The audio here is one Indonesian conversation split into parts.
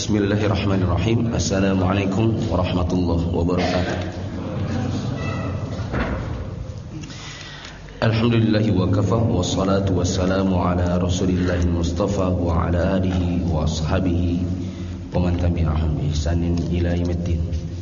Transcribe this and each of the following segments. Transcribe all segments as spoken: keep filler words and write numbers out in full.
Bismillahirrahmanirrahim. Assalamualaikum warahmatullahi wabarakatuh. Alhamdulillahi wa kafa, wassalatu wassalamu ala rasulillahil mustafa wa ala alihi wa ashabihi wa man tabi'ahum bi ihsanin ila yaumiddin.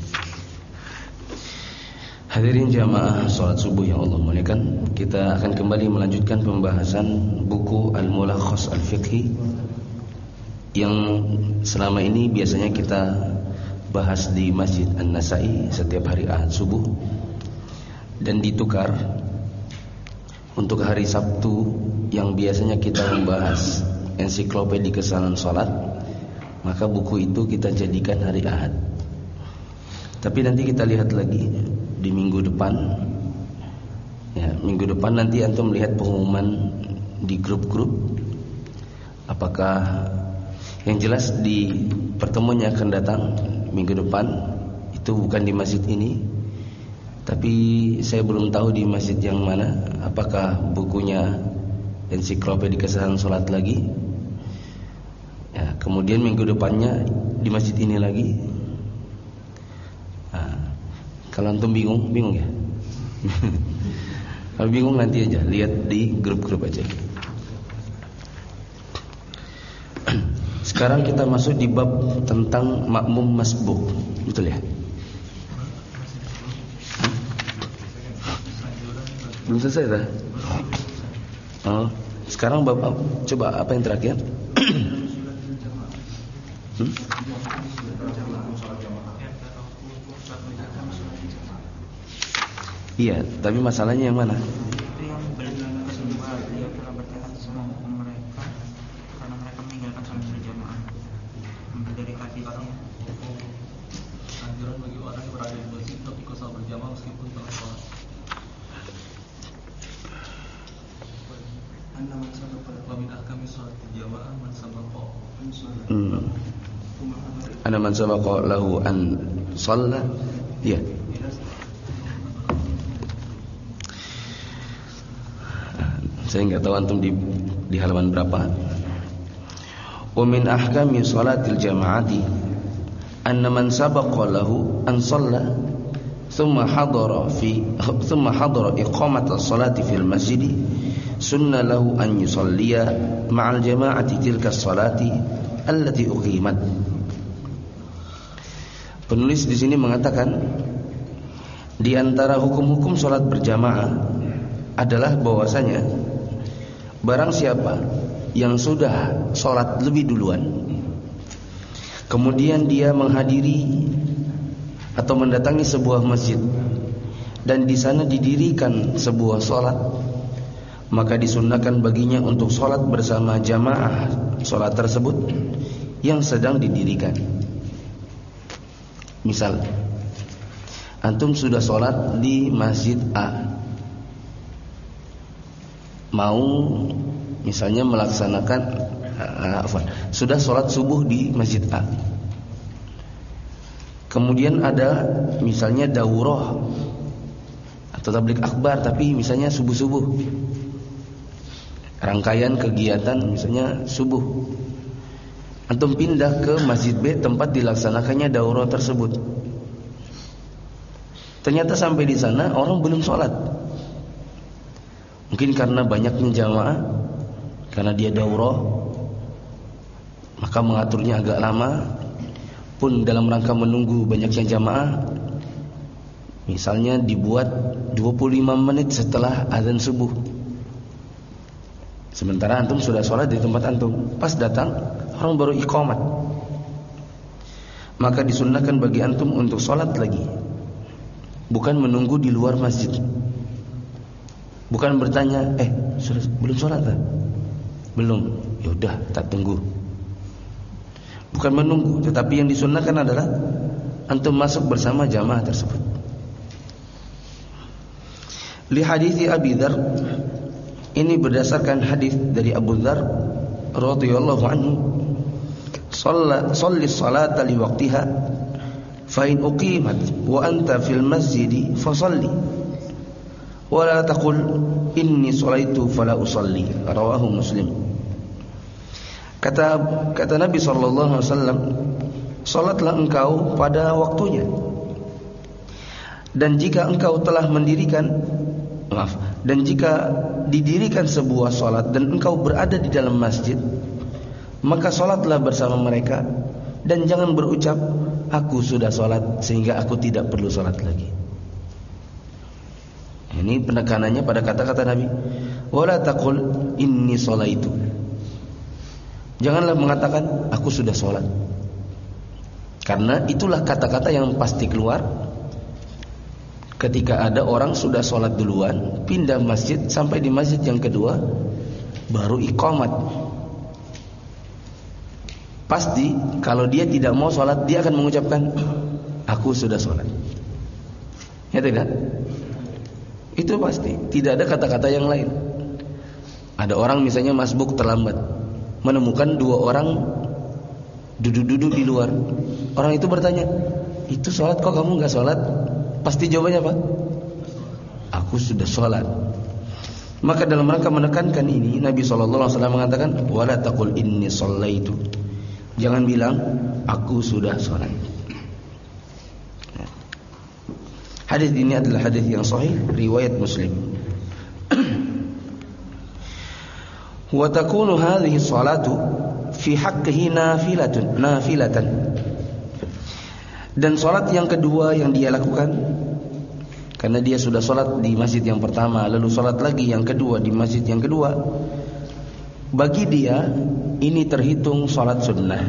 Hadirin jamaah salat subuh yang Allah muliakan, kita akan kembali melanjutkan pembahasan buku Al-Mulakhas Al-Fiqhi yang selama ini biasanya kita bahas di Masjid An-Nasa'i setiap hari Ahad subuh, dan ditukar untuk hari Sabtu yang biasanya kita membahas ensiklopedi kesalahan salat, maka buku itu kita jadikan hari Ahad. Tapi nanti kita lihat lagi di minggu depan. Ya, minggu depan nanti antum melihat pengumuman di grup-grup, apakah yang jelas di pertemuan yang akan datang minggu depan itu bukan di masjid ini, tapi saya belum tahu di masjid yang mana. Apakah bukunya ensiklopedi kesalahan salat lagi, ya, kemudian minggu depannya di masjid ini lagi. Nah, kalau antum bingung, bingung ya. Kalau bingung nanti aja lihat di grup-grup aja. Sekarang kita masuk di bab tentang makmum masbuk, betul ya? Belum selesai dah? Oh, sekarang bab coba apa yang terakhir? hmm? Iya, tapi masalahnya yang mana? Hmm. Ana man sabaqa lahu an shalla. Ya. Saya enggak tahu antum di di halaman berapa. Wa min ahkami shalatil jama'ati anna man sabaqa lahu an shalla thumma hadara fi thumma hadara iqamat as-salati fil masjid sunna lahu an yusalliya ma'al jama'ati tilka as-salati allati uqimat. Penulis di sini mengatakan di antara hukum-hukum salat berjamaah adalah bahwasanya barang siapa yang sudah salat lebih duluan, kemudian dia menghadiri atau mendatangi sebuah masjid dan di sana didirikan sebuah salat, maka disunnahkan baginya untuk salat bersama jamaah salat tersebut yang sedang didirikan. Misal, antum sudah salat di masjid A, mau misalnya melaksanakan uh, apa, sudah salat subuh di masjid A, kemudian ada misalnya daurah atau tabligh akbar, tapi misalnya subuh-subuh, rangkaian kegiatan misalnya subuh, antum pindah ke masjid B tempat dilaksanakannya daurah tersebut. Ternyata sampai di sana orang belum sholat, mungkin karena banyaknya jamaah, karena dia daurah maka mengaturnya agak lama. Pun dalam rangka menunggu banyaknya jamaah, misalnya dibuat dua puluh lima menit setelah azan subuh, sementara antum sudah sholat di tempat antum. Pas datang orang baru iqamat, maka disunnahkan bagi antum untuk sholat lagi, bukan menunggu di luar masjid. Bukan bertanya, eh sudah, belum sholat tak? Belum, yaudah tak tunggu. Bukan menunggu, tetapi yang disunnahkan adalah antum masuk bersama jamaah tersebut. Li hadithi Abi Dzar, ini berdasarkan hadis dari Abu Dzar radhiyallahu anhu, shalla shalli salata li waqtiha fa in uqimat wa anta fil masjid fa shalli wa la taqul inni shalaitu fala usalli. Rawahu Muslim. Kata kata Nabi sallallahu alaihi wasallam, salatlah engkau pada waktunya. Dan jika engkau telah mendirikan maaf, dan jika didirikan sebuah salat dan engkau berada di dalam masjid, maka salatlah bersama mereka dan jangan berucap aku sudah salat sehingga aku tidak perlu salat lagi. Ini penekanannya pada kata-kata Nabi, wala taqul inni sholaitu. Janganlah mengatakan aku sudah salat. Karena itulah kata-kata yang pasti keluar ketika ada orang sudah sholat duluan, pindah masjid, sampai di masjid yang kedua baru iqamat. Pasti kalau dia tidak mau sholat, dia akan mengucapkan aku sudah sholat. Ya tidak? Itu pasti. Tidak ada kata-kata yang lain. Ada orang misalnya masbuk terlambat, menemukan dua orang duduk-duduk di luar. Orang itu bertanya, itu sholat kok kamu gak sholat? Pasti jawabannya apa? Aku sudah sholat. Maka dalam rangka menekankan ini, Nabi shallallahu alaihi wasallam mengatakan, wala taqul inni shallaitu. Jangan bilang aku sudah sholat. Hadis ini adalah hadis yang sahih, riwayat Muslim. Wa takunu hadhihi sholatu fi haqqihi nafilatun nafilatan. Dan sholat yang kedua yang dia lakukan, karena dia sudah sholat di masjid yang pertama, lalu sholat lagi yang kedua di masjid yang kedua, bagi dia ini terhitung sholat sunnah.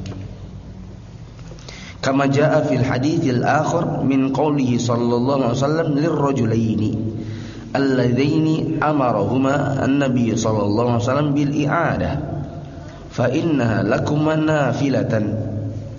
Kama jaa fil haditsil akhir min qawlihi sallallahu alaihi wasallam lirrajulaini alladzaini amarahuma an-nabiy sallallahu alaihi wasallam bil i'adah fa innaha lakum nafilatan.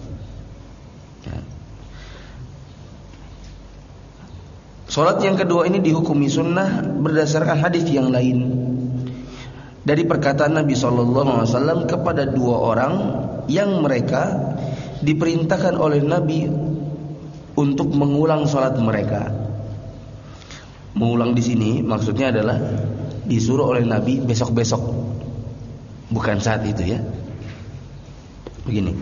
Salat yang kedua ini dihukumi sunnah berdasarkan hadis yang lain dari perkataan Nabi shallallahu alaihi wasallam kepada dua orang yang mereka diperintahkan oleh Nabi untuk mengulang salat mereka. Mengulang di sini maksudnya adalah disuruh oleh Nabi besok-besok, bukan saat itu ya. Begini.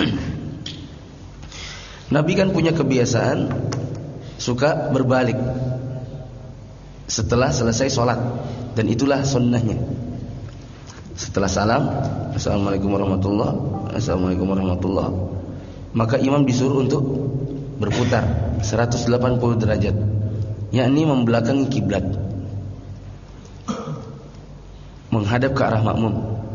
Nabi kan punya kebiasaan suka berbalik setelah selesai sholat, dan itulah sunnahnya. Setelah salam, assalamualaikum warahmatullah, assalamualaikum warahmatullah, maka imam disuruh untuk berputar seratus delapan puluh derajat, yakni membelakangi kiblat, menghadap ke arah makmum.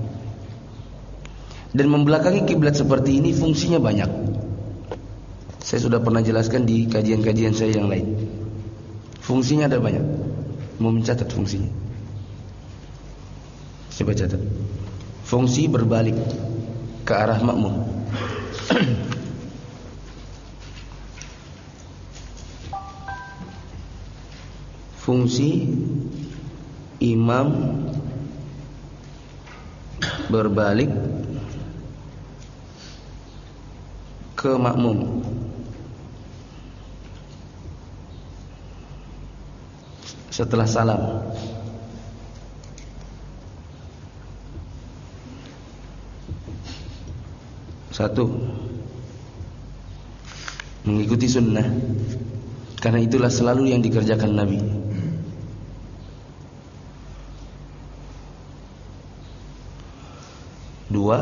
Dan membelakangi kiblat seperti ini fungsinya banyak. Saya sudah pernah jelaskan di kajian-kajian saya yang lain. Fungsinya ada banyak. Mau mencatat fungsinya? Coba catat. Fungsi berbalik ke arah makmum. Fungsi imam berbalik ke makmum. Setelah salam. Satu, mengikuti sunnah, karena itulah selalu yang dikerjakan Nabi. Dua,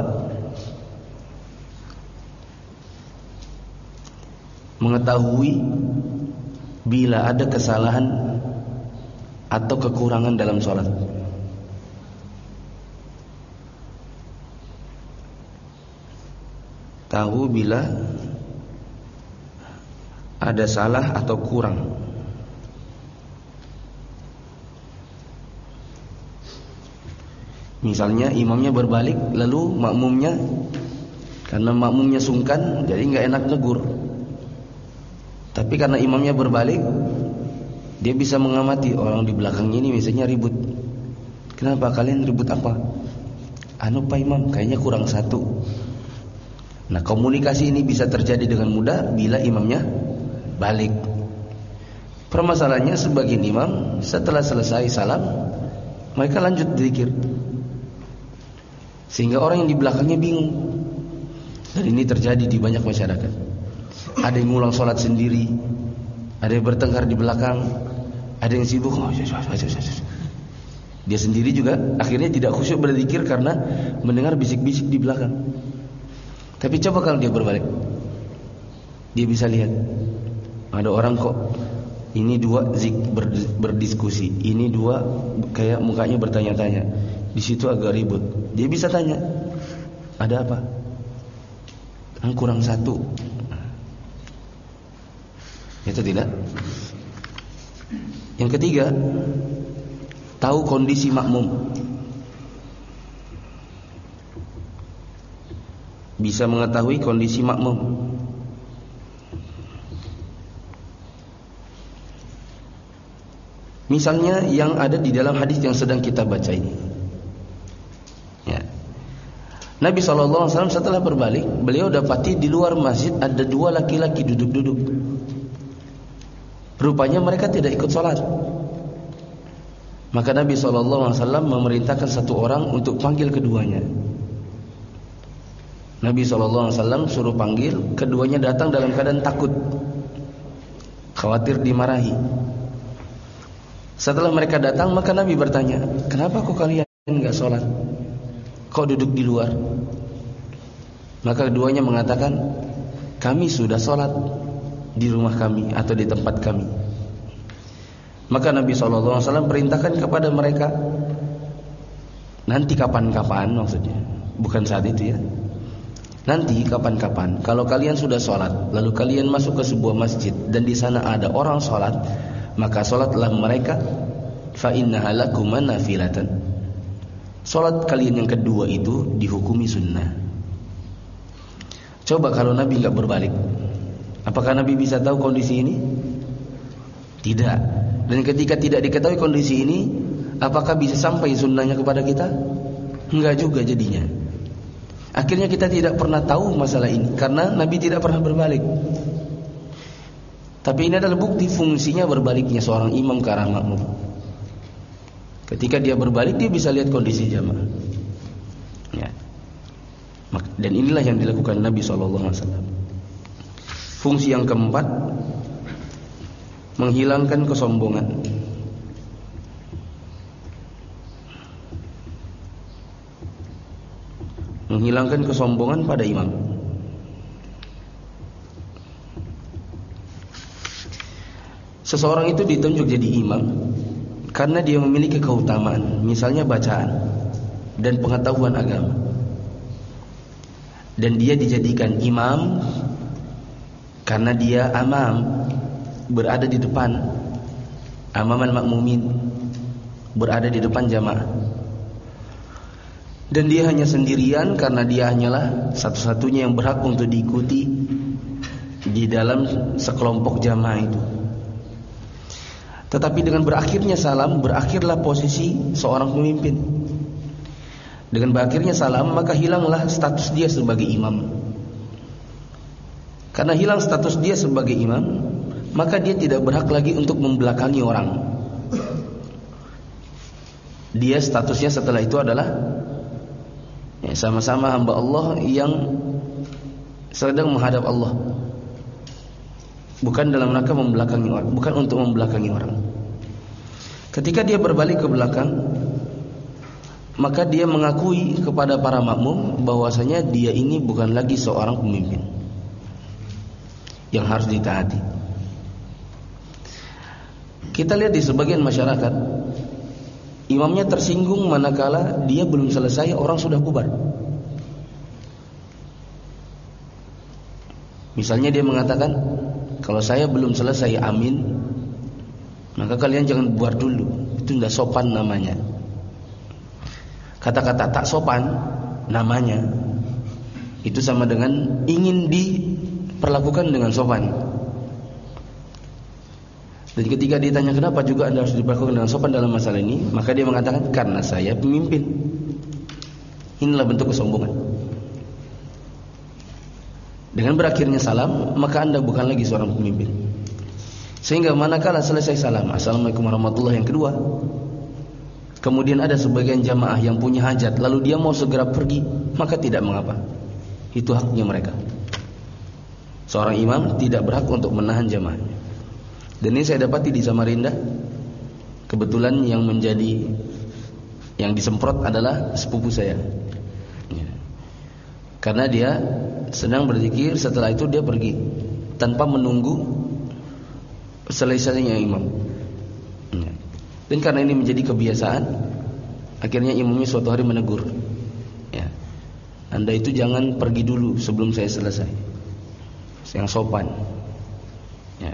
mengetahui bila ada kesalahan atau kekurangan dalam sholat. Tahu bila ada salah atau kurang. Misalnya imamnya berbalik, lalu makmumnya, karena makmumnya sungkan, jadi nggak enak negur. Tapi karena imamnya berbalik, dia bisa mengamati orang di belakangnya ini misalnya ribut. Kenapa kalian ribut apa? Anu Pak Imam, kayaknya kurang satu. Nah, komunikasi ini bisa terjadi dengan mudah bila imamnya balik. Permasalahannya sebagian imam setelah selesai salam, mereka lanjut zikir, sehingga orang yang di belakangnya bingung. Dan ini terjadi di banyak masyarakat. Ada yang ngulang sholat sendiri, ada yang bertengkar di belakang, ada yang sibuk. Dia sendiri juga akhirnya tidak khusyuk berzikir karena mendengar bisik-bisik di belakang. Tapi coba kalau dia berbalik, dia bisa lihat ada orang kok ini dua zik ber, berdiskusi, ini dua kayak mukanya bertanya-tanya. Di situ agak ribut. Dia bisa tanya, ada apa? Kan kurang satu. Itu tidak. Yang ketiga, tahu kondisi makmum. Bisa mengetahui kondisi makmum. Misalnya yang ada di dalam hadis yang sedang kita baca ini. Ya. Nabi shallallahu alaihi wasallam setelah berbalik, beliau dapati di luar masjid ada dua laki-laki duduk-duduk. Rupanya mereka tidak ikut sholat. Maka Nabi shallallahu alaihi wasallam memerintahkan satu orang untuk panggil keduanya. Nabi shallallahu alaihi wasallam suruh panggil, keduanya datang dalam keadaan takut, khawatir dimarahi. Setelah mereka datang, maka Nabi bertanya, kenapa kok kalian enggak sholat? Kok duduk di luar? Maka keduanya mengatakan, kami sudah sholat di rumah kami atau di tempat kami. Maka Nabi shallallahu alaihi wasallam perintahkan kepada mereka, nanti kapan-kapan, maksudnya bukan saat itu ya, nanti kapan-kapan kalau kalian sudah sholat, lalu kalian masuk ke sebuah masjid dan di sana ada orang sholat, maka sholatlah mereka, fa innaha lakum nafilatan. Sholat kalian yang kedua itu dihukumi sunnah. Coba kalau Nabi enggak berbalik, apakah Nabi bisa tahu kondisi ini? Tidak. Dan ketika tidak diketahui kondisi ini, apakah bisa sampai sunnahnya kepada kita? Enggak juga jadinya. Akhirnya kita tidak pernah tahu masalah ini karena Nabi tidak pernah berbalik. Tapi ini adalah bukti fungsinya berbaliknya seorang imam ke arah makmum. Ketika dia berbalik, dia bisa lihat kondisi jamaah. Ya. Dan inilah yang dilakukan Nabi shallallahu alaihi wasallam. Fungsi yang keempat, menghilangkan kesombongan. Menghilangkan kesombongan pada imam. Seseorang itu ditunjuk jadi imam karena dia memiliki keutamaan, misalnya bacaan dan pengetahuan agama. Dan dia dijadikan imam karena dia amam, berada di depan, amaman makmumin, berada di depan jamaah. Dan dia hanya sendirian karena dia hanyalah satu-satunya yang berhak untuk diikuti di dalam sekelompok jamaah itu. Tetapi dengan berakhirnya salam, berakhirlah posisi seorang pemimpin. Dengan berakhirnya salam, maka hilanglah status dia sebagai imam. Karena hilang status dia sebagai imam, maka dia tidak berhak lagi untuk membelakangi orang. Dia statusnya setelah itu adalah ya, sama-sama hamba Allah yang sedang menghadap Allah. Bukan dalam rangka membelakangi orang, bukan untuk membelakangi orang. Ketika dia berbalik ke belakang, maka dia mengakui kepada para makmum bahwasanya dia ini bukan lagi seorang pemimpin yang harus ditaati. Kita lihat di sebagian masyarakat, imamnya tersinggung manakala dia belum selesai, orang sudah bubar. Misalnya dia mengatakan, kalau saya belum selesai amin, maka kalian jangan bubar dulu. Itu tidak sopan namanya. Kata-kata tak sopan namanya itu sama dengan ingin diperlakukan dengan sopan. Dan ketika ditanya kenapa juga Anda harus diperlakukan dengan sopan dalam masalah ini, maka dia mengatakan karena saya pemimpin. Inilah bentuk kesombongan. Dengan berakhirnya salam, maka Anda bukan lagi seorang pemimpin. Sehingga manakala selesai salam, assalamualaikum warahmatullahi, yang kedua, kemudian ada sebagian jamaah yang punya hajat, lalu dia mau segera pergi, maka tidak mengapa. Itu haknya mereka. Seorang imam tidak berhak untuk menahan jamaah. Dan ini saya dapati di Samarinda. Kebetulan yang menjadi yang disemprot adalah sepupu saya. Ya. Karena dia sedang berzikir, setelah itu dia pergi tanpa menunggu selesainya imam. Ya. Dan karena ini menjadi kebiasaan, akhirnya imamnya suatu hari menegur, ya, Anda itu jangan pergi dulu sebelum saya selesai. Yang sopan. Ya.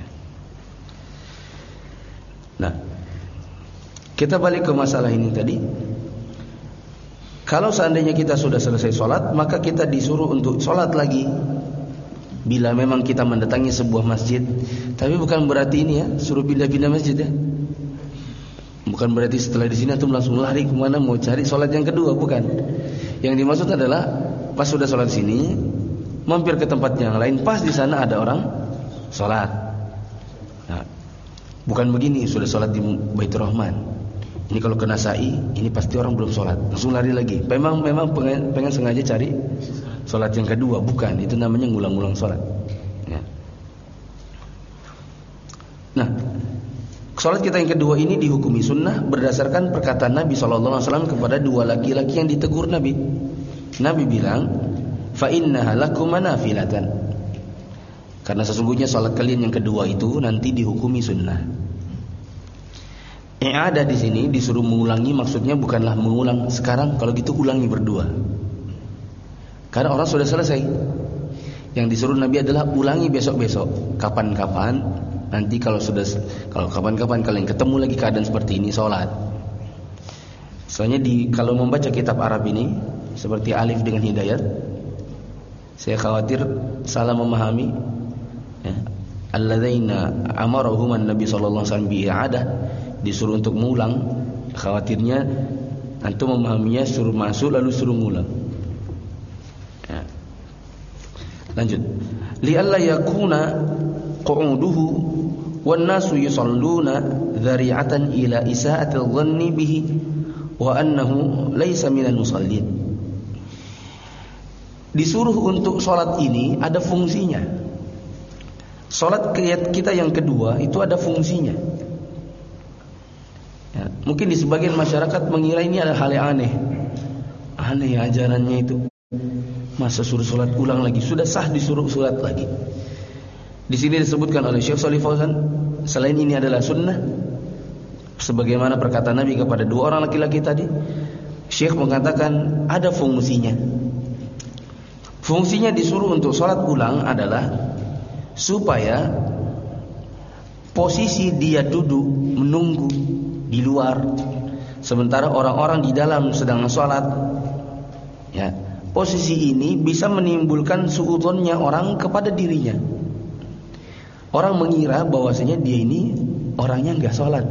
Nah, kita balik ke masalah ini tadi. Kalau seandainya kita sudah selesai sholat, maka kita disuruh untuk sholat lagi. Bila memang kita mendatangi sebuah masjid. Tapi bukan berarti ini ya, suruh pindah-pindah masjid ya. Bukan berarti setelah di sini antum langsung lari kemana mau cari sholat yang kedua, bukan. Yang dimaksud adalah pas sudah sholat sini, mampir ke tempat yang lain, pas di sana ada orang sholat. Nah, bukan begini, sudah sholat di Baitur Rahman. Ini kalau kena sa'i, ini pasti orang belum sholat, langsung lari lagi. Memang memang pengen, pengen sengaja cari sholat yang kedua, bukan. Itu namanya ngulang-ngulang sholat. Ya. Nah, sholat kita yang kedua ini dihukumi sunnah berdasarkan perkataan Nabi shallallahu alaihi wasallam kepada dua laki-laki yang ditegur Nabi. Nabi bilang, fa innaha lakum manafilatan. Karena sesungguhnya sholat kalian yang kedua itu nanti dihukumi sunnah. Yang ada di sini disuruh mengulangi, maksudnya bukanlah mengulang sekarang, kalau gitu ulangi berdua. Karena orang sudah selesai. Yang disuruh Nabi adalah ulangi besok-besok, kapan-kapan. Nanti kalau sudah, kalau kapan-kapan kalian ketemu lagi keadaan seperti ini, sholat. Soalnya di kalau membaca kitab Arab ini seperti alif dengan hidayat, saya khawatir salah memahami. Ya. Alladzina amarahum an-nabi sallallahu alaihi wasallam bi'i'adah, disuruh untuk mengulang, khawatirnya antum memahaminya suruh masuk lalu suruh mengulang. Ya. Lanjut. Li'alla yakuna qu'uduhu wan nasu yusalluna dzari'atan ila isa'atil dhanni bihi wa annahu laisa minal musallin. Disuruh untuk sholat ini ada fungsinya. Sholat kita yang kedua itu ada fungsinya. Ya, mungkin di sebagian masyarakat mengira ini adalah hal yang aneh. Aneh ajarannya itu. Masa suruh sholat ulang lagi? Sudah sah disuruh sholat lagi. Di sini disebutkan oleh Syekh Shalih Fauzan, selain ini adalah sunnah, sebagaimana perkataan Nabi kepada dua orang laki-laki tadi, Syekh mengatakan ada fungsinya. Fungsinya disuruh untuk sholat ulang adalah supaya posisi dia duduk menunggu di luar, sementara orang-orang di dalam sedang sholat. Ya, posisi ini bisa menimbulkan suudzonnya orang kepada dirinya. Orang mengira bahwasanya dia ini orangnya enggak sholat.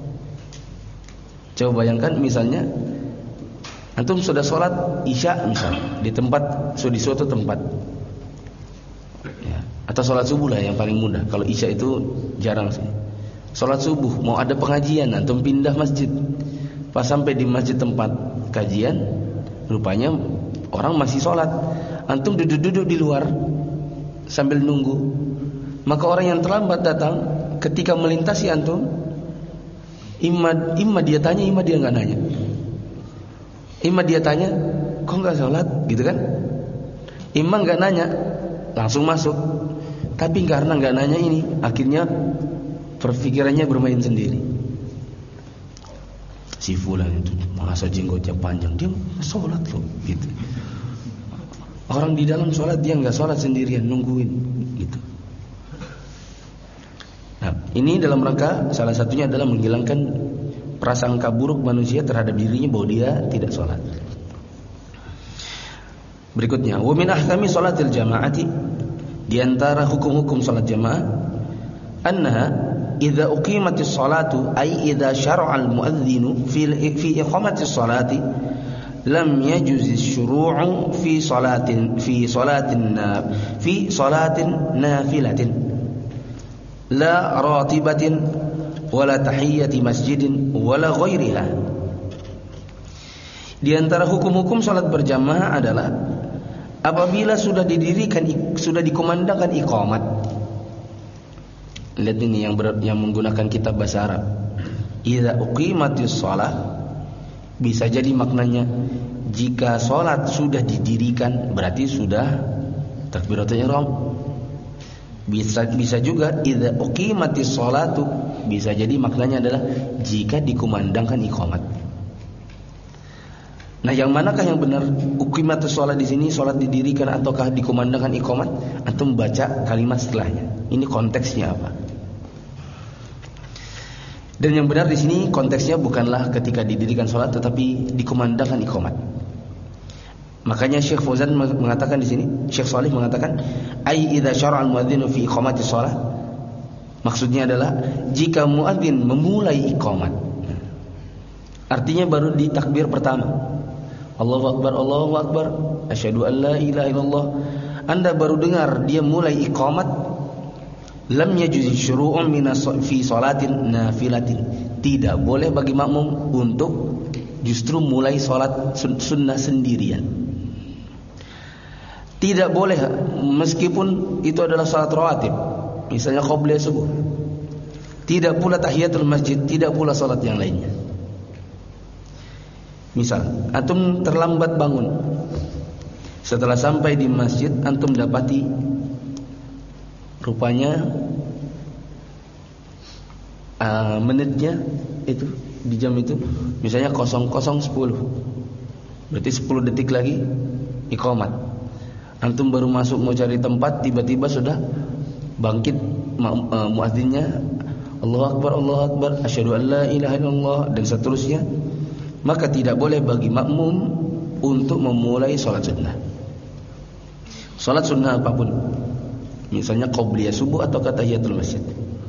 Coba bayangkan misalnya antum sudah sholat isya misalnya di tempat, di suatu tempat, ya, atau sholat subuh lah yang paling mudah. Kalau isya itu jarang sih. Sholat subuh mau ada pengajian, antum pindah masjid. Pas sampai di masjid tempat kajian, rupanya orang masih sholat. Antum duduk-duduk di luar sambil nunggu. Maka orang yang terlambat datang ketika melintasi antum, imma, imma dia tanya, imma dia nggak nanya. Imma dia tanya, kok nggak sholat, gitu kan? Imma nggak nanya, langsung masuk. Tapi karena nggak nanya ini, akhirnya perpikirannya bermain sendiri. Si fulan itu masa jenggotnya panjang, dia sholat loh, gitu. Orang di dalam sholat dia nggak sholat sendirian, nungguin, gitu. Nah, ini dalam rangka salah satunya adalah menghilangkan prasangka buruk manusia terhadap dirinya bahwa dia tidak sholat. Berikutnya, wa min ahkami sholatil jama'ati, di antara hukum-hukum sholat jamaah, annaha idza uqimatis sholatu ay idza syara'a al-muadzinu fi fi iqamatis sholati lam yajuzi syuru'u fi sholatin fi sholatin fi sholatin nafilatin la ratibatin wala tahiyyati masjidin wala ghairiha. Di antara hukum-hukum salat berjamaah adalah apabila sudah didirikan, sudah dikumandangkan iqamat. Lihat ini yang ber, yang menggunakan kitab bahasa Arab. Idza uqimatis shalah, bisa jadi maknanya jika salat sudah didirikan berarti sudah takbiratul ihram. Bisa bisa juga idza uqimatis shalatu, bisa jadi maknanya adalah jika dikumandangkan iqamat. Nah, yang manakah yang benar? Uqimatus shalah di sini salat didirikan ataukah dikumandangkan iqamat? Antum baca kalimat setelahnya. Ini konteksnya apa? Dan yang benar di sini konteksnya bukanlah ketika didirikan salat tetapi dikumandangkan iqamat. Makanya Syekh Fauzan mengatakan di sini, Syekh Shalih mengatakan, ai idza syara'a al-muadzinu fi iqamati shalah. Maksudnya adalah jika muadzin memulai iqamat. Artinya baru di takbir pertama. Allahu akbar, Allahu akbar, asyhadu an la ilaha illallah. Anda baru dengar dia mulai iqamat, lam yajuz syuru'un min fi salatin nafilatin. Tidak boleh bagi makmum untuk justru mulai salat sunnah sendirian. Tidak boleh meskipun itu adalah salat rawatib, misalnya qabliyah subuh. Tidak pula tahiyatul masjid, tidak pula salat yang lainnya. Misal, antum terlambat bangun. Setelah sampai di masjid, antum dapati rupanya uh, menitnya itu di jam itu misalnya nol nol sepuluh. Berarti sepuluh detik lagi iqamat. Antum baru masuk mau cari tempat, tiba-tiba sudah bangkit uh, muadzinnya, Allahu akbar, Allahu akbar, asyhadu an la ilaha illallah, dan seterusnya. Maka tidak boleh bagi makmum untuk memulai salat sunnah. Salat sunnah apapun, misalnya qabliyah subuh atau tahiyatul masjid.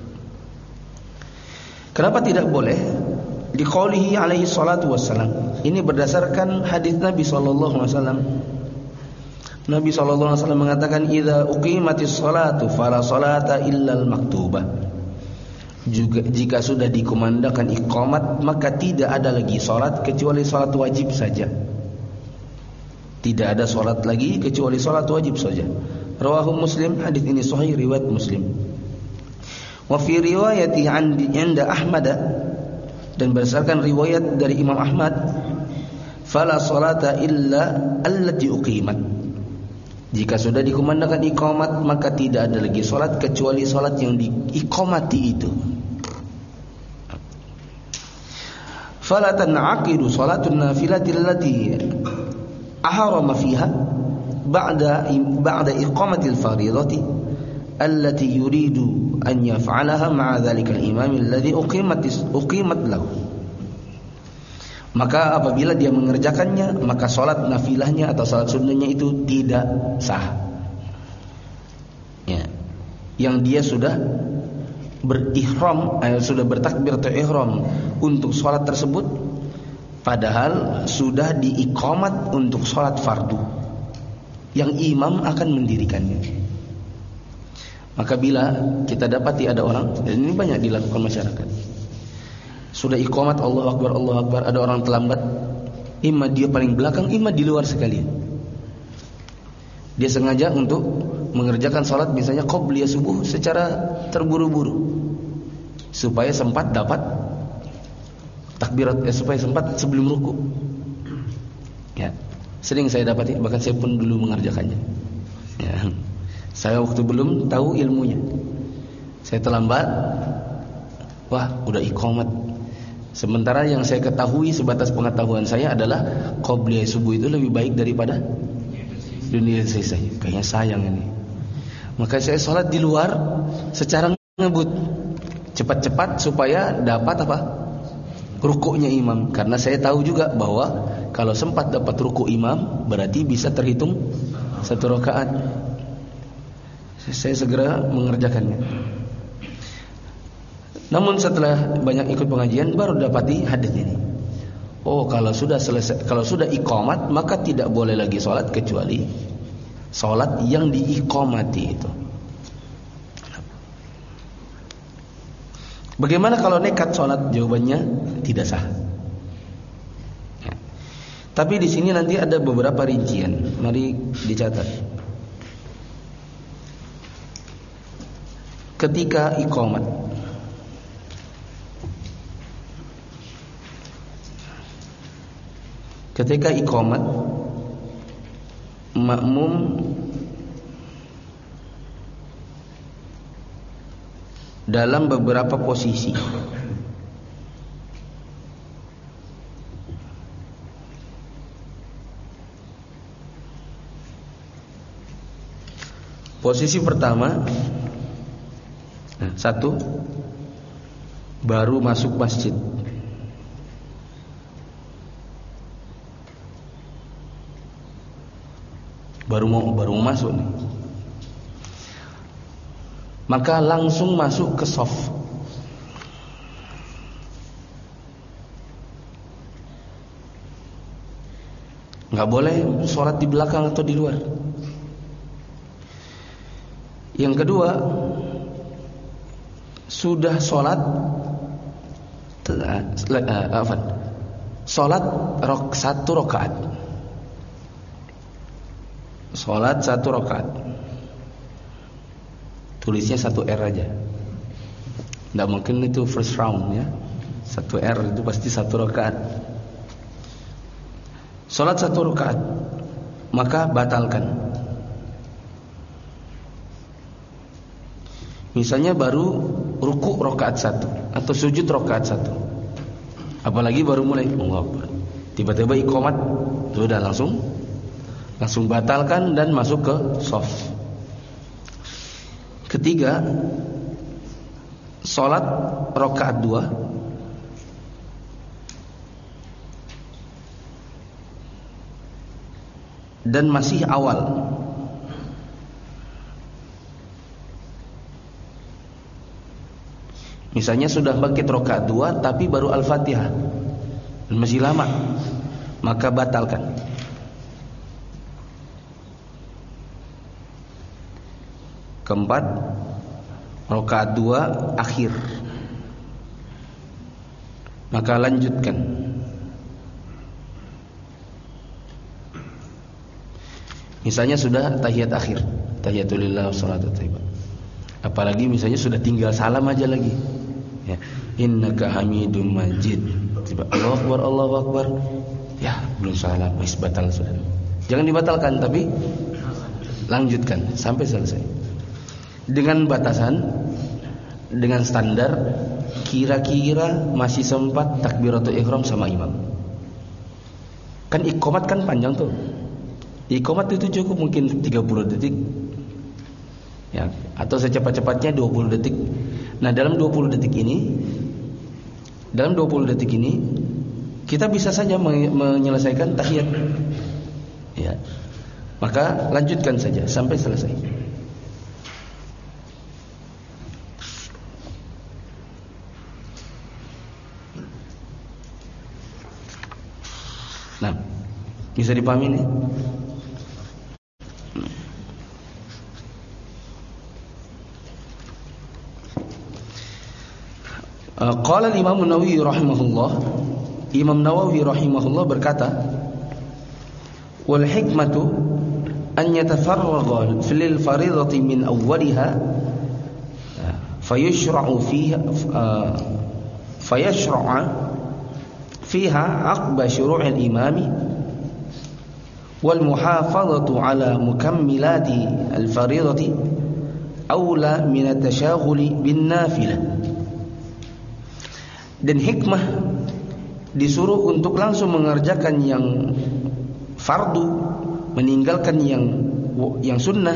Kenapa tidak boleh? Di qaulihi alaihi salatu wassalam. Ini berdasarkan hadis Nabi sallallahu alaihi wasallam. Nabi sallallahu alaihi wasallam mengatakan, idza uqimatis salatu fala salata illal maktubah. Juga jika sudah dikumandangkan iqamat, maka tidak ada lagi salat kecuali salat wajib saja. Tidak ada salat lagi kecuali salat wajib saja. Rawahu Muslim, hadis ini sahih riwayat Muslim. Wa fi riwayati 'inda Ahmad, dan berdasarkan riwayat dari Imam Ahmad, fala salata illa allati uqimat. Jika sudah dikumandangkan iqamat, maka tidak ada lagi salat kecuali salat yang diiqamati itu. Fala tan'aqidu salatun nafilati allati ahrama fiha ba'da ba'da iqamatil fardhati allati yuridu an yaf'alaha ma'a dhalika al-imam alladhi uqimat uqimat lahu. Maka apabila dia mengerjakannya, maka salat nafilahnya atau salat sunnahnya itu tidak sah. Ya. Yang dia sudah berihram, eh, sudah bertakbiratul ihram untuk salat tersebut, padahal sudah diiqamat untuk salat fardu yang imam akan mendirikannya. Maka bila kita dapati ada orang, dan ini banyak dilakukan masyarakat, sudah iqamat Allahu akbar, Allahu akbar, ada orang terlambat, imma dia paling belakang, imma di luar sekalian. Dia sengaja untuk mengerjakan salat misalnya qabliyah subuh secara terburu-buru supaya sempat dapat takbirat, eh, supaya sempat sebelum ruku. Ya, sering saya dapati, bahkan saya pun dulu mengerjakannya. Ya, saya waktu belum tahu ilmunya, saya terlambat, wah udah iqamat. Sementara yang saya ketahui sebatas pengetahuan saya adalah qabliyah subuh itu lebih baik daripada dunia selesai. Kayaknya sayang ini. Maka saya sholat di luar secara ngebut, cepat-cepat supaya dapat apa? Rukuknya imam. Karena saya tahu juga bahwa kalau sempat dapat ruku imam berarti bisa terhitung satu rakaat. Saya segera mengerjakannya. Namun setelah banyak ikut pengajian baru dapati hadis ini. Oh, kalau sudah selesai, kalau sudah iqamat, maka tidak boleh lagi sholat kecuali sholat yang diiqamati itu. Bagaimana kalau nekat sholat? Jawabannya tidak sah. Tapi di sini nanti ada beberapa rincian. Mari dicatat. Ketika iqamat, ketika iqamat, makmum dalam beberapa posisi. Posisi pertama, satu, baru masuk masjid. Baru mau baru mau masuk nih. Maka langsung masuk ke shaf. Enggak boleh sholat di belakang atau di luar. Yang kedua, sudah sholat apa? Sholat rok, satu rakaat. Sholat satu rakaat. Tulisnya satu R aja. Tidak mungkin itu first round ya. Satu R itu pasti satu rakaat. Sholat satu rakaat, maka batalkan. Misalnya baru ruku rakaat satu atau sujud rakaat satu, apalagi baru mulai Allahu Akbar, tiba-tiba iqamat, sudah langsung langsung batalkan dan masuk ke shaf. Ketiga, sholat rakaat dua dan masih awal. Misalnya sudah bangkit rakaat dua tapi baru Al-Fatihah dan masih lama, maka batalkan. Keempat, rakaat dua akhir, maka lanjutkan. Misalnya sudah tahiyat akhir, tahiyatulillah wassalatu thayyibah. Apalagi misalnya sudah tinggal salam aja lagi. Ya, innaka hamidum majid. Tiba Allahu Akbar, Allahu Akbar. Ya, belum salam, wis batal sudah. Jangan dibatalkan tapi lanjutkan sampai selesai. Dengan batasan, dengan standar kira-kira masih sempat takbiratul ihram sama imam. Kan iqamat kan panjang tuh. Iqamat itu cukup mungkin tiga puluh detik. Ya, atau secepat-cepatnya dua puluh detik. Nah, dalam dua puluh detik ini dalam dua puluh detik ini kita bisa saja menyelesaikan tahiyat. Ya. Maka lanjutkan saja sampai selesai. Nah, bisa dipahami nih? Qala al-Imam Nawawi rahimahullah, Imam Nawawi rahimahullah berkata, wal hikmatu an yatafarraga fil fariidati min awwaliha fayushra'u fiha fayashra'a fiha aqba syuru' al-imam wal muhafazatu ala mukammilati al-fariidati awla min at-tashaghuli bin nafilah. Dan hikmah disuruh untuk langsung mengerjakan yang fardu, meninggalkan yang yang sunnah.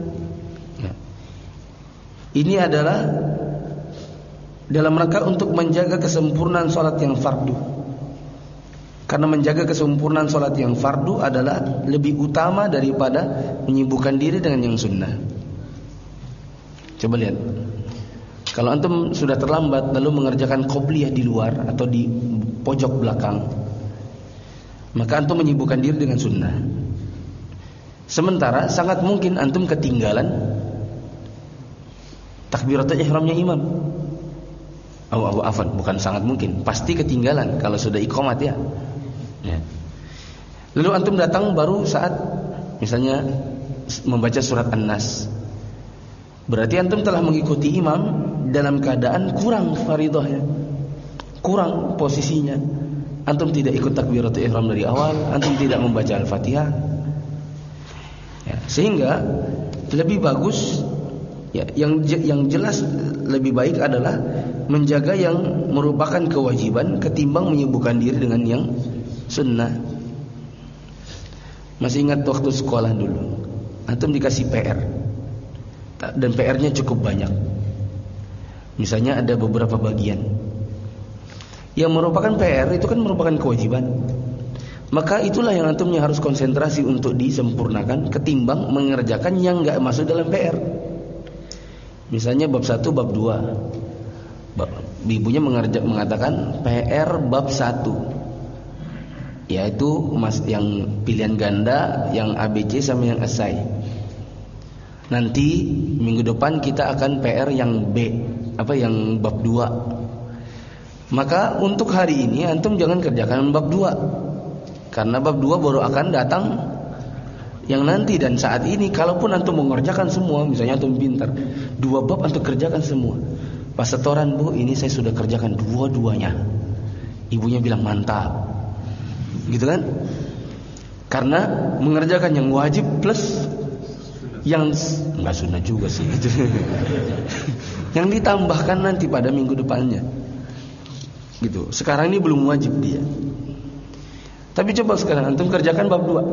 Ini adalah dalam rangka untuk menjaga kesempurnaan salat yang fardu. Karena menjaga kesempurnaan salat yang fardu adalah lebih utama daripada menyibukkan diri dengan yang sunnah. Coba lihat. Kalau antum sudah terlambat lalu mengerjakan qobliyah di luar atau di pojok belakang, maka antum menyibukkan diri dengan sunnah. Sementara sangat mungkin antum ketinggalan takbiratul ihramnya imam. Oh, oh afan, bukan sangat mungkin, pasti ketinggalan kalau sudah iqamat ya. Ya. Lalu antum datang baru saat misalnya membaca surat An-Nas, berarti antum telah mengikuti imam dalam keadaan kurang fardhahnya, kurang posisinya. Antum tidak ikut takbiratul ihram dari awal, antum tidak membaca Al-Fatihah. Ya, sehingga lebih bagus, ya, yang yang jelas lebih baik adalah menjaga yang merupakan kewajiban ketimbang menyibukkan diri dengan yang sunnah. Masih ingat waktu sekolah dulu, antum dikasih P R dan P R-nya cukup banyak. Misalnya ada beberapa bagian yang merupakan P R, itu kan merupakan kewajiban. Maka itulah yang antumnya harus konsentrasi untuk disempurnakan ketimbang mengerjakan yang enggak masuk dalam P R. Misalnya bab satu, bab dua. Ibunya mengerja, mengatakan P R bab satu, yaitu mas, yang pilihan ganda, yang A B C sama yang esai. Nanti minggu depan kita akan P R yang B, apa yang bab dua. Maka untuk hari ini antum jangan kerjakan bab dua, karena bab dua baru akan datang yang nanti. Dan saat ini kalaupun antum mengerjakan semua, misalnya antum pintar, dua bab antum kerjakan semua. Pas setoran, Bu, ini saya sudah kerjakan dua-duanya. Ibunya bilang mantap, gitu kan? Karena mengerjakan yang wajib plus yang enggak sunnah juga sih itu. Yang ditambahkan nanti pada minggu depannya. Gitu. Sekarang ini belum wajib dia. Tapi coba sekarang antum kerjakan bab dua.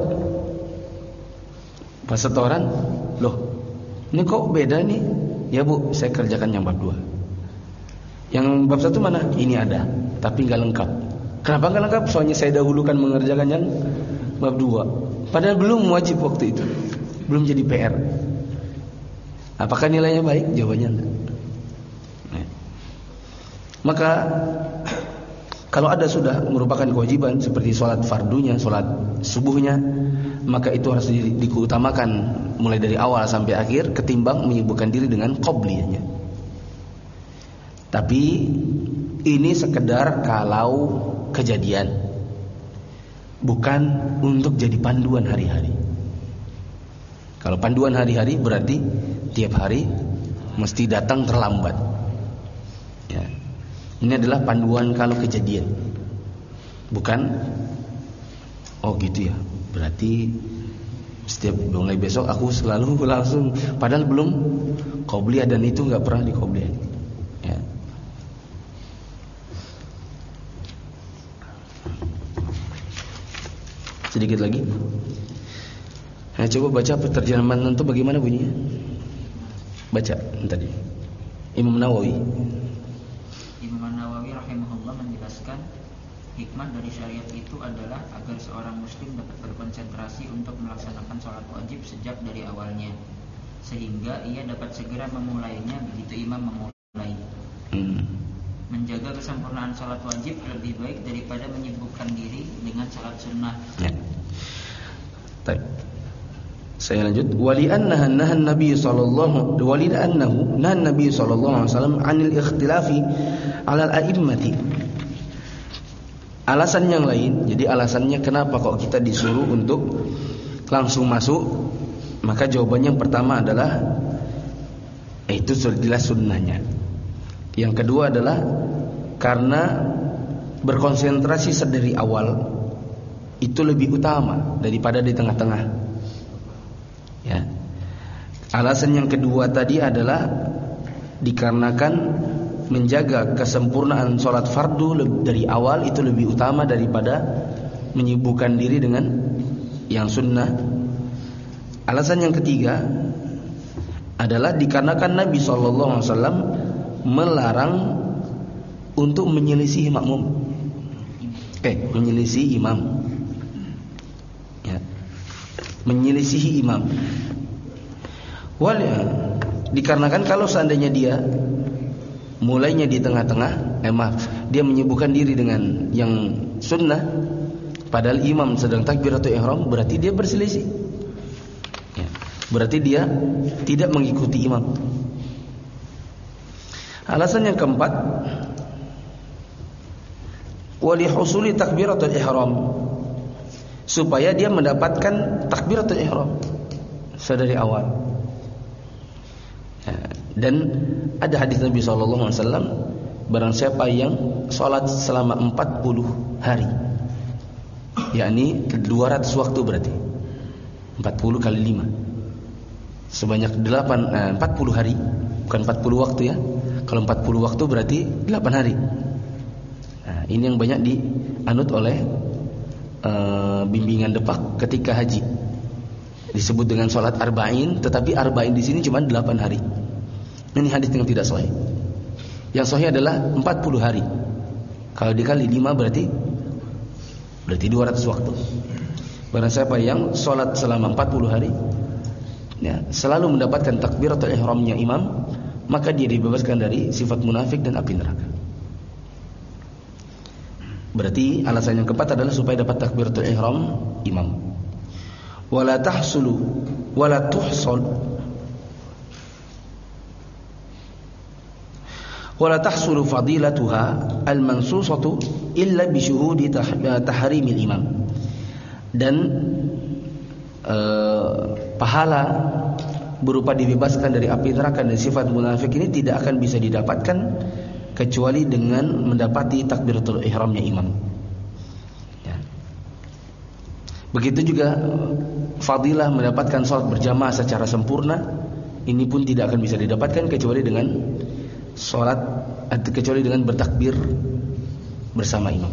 Pas setoran, loh, ini kok beda nih? Ya Bu, saya kerjakan yang bab dua. Yang bab satu mana? Ini ada, tapi nggak lengkap. Kenapa nggak lengkap? Soalnya saya dahulukan mengerjakan yang bab dua. Padahal belum wajib waktu itu, belum jadi P R. Apakah nilainya baik? Jawabannya enggak. Nah. Maka kalau ada sudah merupakan kewajiban seperti sholat fardunya, sholat subuhnya, maka itu harus di, diutamakan mulai dari awal sampai akhir ketimbang menyibukkan diri dengan qobliyahnya. Tapi ini sekedar kalau kejadian, bukan untuk jadi panduan hari-hari. Kalau panduan hari-hari berarti tiap hari mesti datang terlambat. Ya. Ini adalah panduan kalau kejadian, bukan oh gitu ya, berarti setiap mulai besok aku selalu langsung, padahal belum qobliyah dan itu nggak pernah di qobliyah. Ya. Sedikit lagi. Nah, coba baca terjemahan itu bagaimana bunyinya? Baca tadi. Imam Nawawi. Imam Nawawi rahimahullah menjelaskan hikmah dari syariat itu adalah agar seorang muslim dapat berkonsentrasi untuk melaksanakan sholat wajib sejak dari awalnya, sehingga ia dapat segera memulainya begitu imam memulai. Hmm. Menjaga kesempurnaan sholat wajib lebih baik daripada menyibukkan diri dengan sholat sunnah. Ya. Baik. Saya lanjut. Wali annaha nahan Nabi sallallahu wali annahu nahan Nabi sallallahu alaihi wasallam 'anil ikhtilafi 'ala al-a'immati. Alasan yang lain, jadi alasannya kenapa kok kita disuruh untuk langsung masuk? Maka jawabannya yang pertama adalah eh, itu jelas sunnahnya. Yang kedua adalah karena berkonsentrasi sedari awal itu lebih utama daripada di tengah-tengah. Ya. Alasan yang kedua tadi adalah dikarenakan menjaga kesempurnaan sholat fardu dari awal itu lebih utama daripada menyibukkan diri dengan yang sunnah. Alasan yang ketiga adalah dikarenakan Nabi shallallahu alaihi wasallam melarang untuk menyelisih makmum, eh menyelisih imam, ya, menyelisihi imam. Wal, dikarenakan kalau seandainya dia mulainya di tengah-tengah, eh maaf, dia menyibukkan diri dengan yang sunnah, padahal imam sedang takbiratul ihram, berarti dia berselisih. Ya, berarti dia tidak mengikuti imam. Alasan yang keempat, wali husuli takbiratul ihram, supaya dia mendapatkan takbiratul ihram sedari awal. Ya, dan ada hadis Nabi sallallahu alaihi wasallam, barang siapa yang sholat selama empat puluh hari, yakni dua ratus waktu, berarti empat puluh kali lima, sebanyak delapan, eh, empat puluh hari, bukan empat puluh waktu ya. Kalau empat puluh waktu berarti delapan hari. Nah, ini yang banyak dianut oleh uh, bimbingan Depak ketika haji. Disebut dengan sholat arba'in, tetapi arba'in di sini cuma delapan hari. Ini hadis yang tidak sahih. Yang sahih adalah empat puluh hari. Kalau dikali lima berarti berarti dua ratus waktu. Barang siapa yang sholat selama empat puluh hari, ya, selalu mendapatkan takbiratul ihramnya imam, maka dia dibebaskan dari sifat munafik dan api neraka. Berarti alasan yang keempat adalah supaya dapat takbiratul ihram imam. Wala tahsulu wala tuhsal wala tahsulu fadilatuha al-mansusatu illa bi syuhudi tahrimil imam. Dan uh, pahala berupa dibebaskan dari api neraka dan sifat munafik ini tidak akan bisa didapatkan kecuali dengan mendapati takbiratul ihramnya imam. Ya. Begitu juga fadilah mendapatkan salat berjamaah secara sempurna, ini pun tidak akan bisa didapatkan kecuali dengan salat, kecuali dengan bertakbir bersama imam.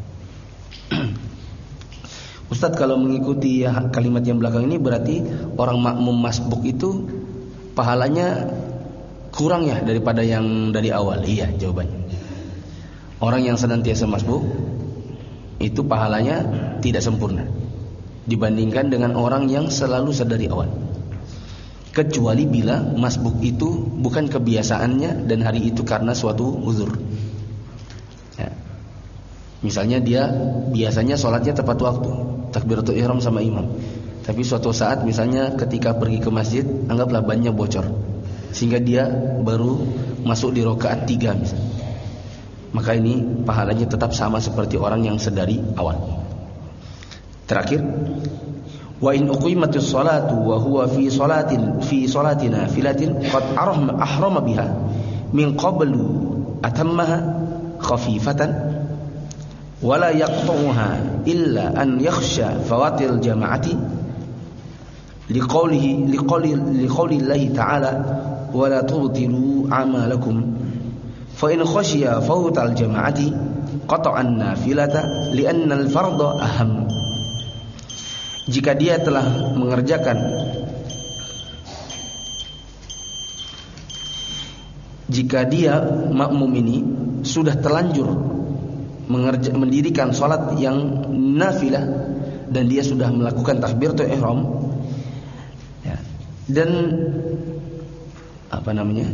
Ustadz, kalau mengikuti ya, kalimat yang belakang ini berarti orang makmum masbuk itu pahalanya kurang ya daripada yang dari awal. Iya, jawabannya. Orang yang senantiasa masbuk itu pahalanya tidak sempurna dibandingkan dengan orang yang selalu sedari awal. Kecuali bila masbuk itu bukan kebiasaannya dan hari itu karena suatu uzur. Ya. Misalnya dia biasanya sholatnya tepat waktu, takbiratul ihram sama imam. Tapi suatu saat misalnya ketika pergi ke masjid, anggaplah bannya bocor, sehingga dia baru masuk di rakaat tiga misalnya. Maka ini pahalanya tetap sama seperti orang yang sedari awal. Terakhir, wa in uqimatis salatu wa huwa fi salatin fi salatina filatin qad arhama ahrama biha min qablu atammaha khafifatan wala yaqta'uha illa an yakhsha fawatil jama'ati liqaulihi liqauli liqaulillahi ta'ala wala tubtilu a'malakum fa in khashiya fawtal jama'ati qata'an nafilata li'anna al-fardha aham. Jika dia telah mengerjakan jika dia makmum ini sudah terlanjur mengerja, mendirikan salat yang nafilah dan dia sudah melakukan takbiratul ihram, ya, dan apa namanya,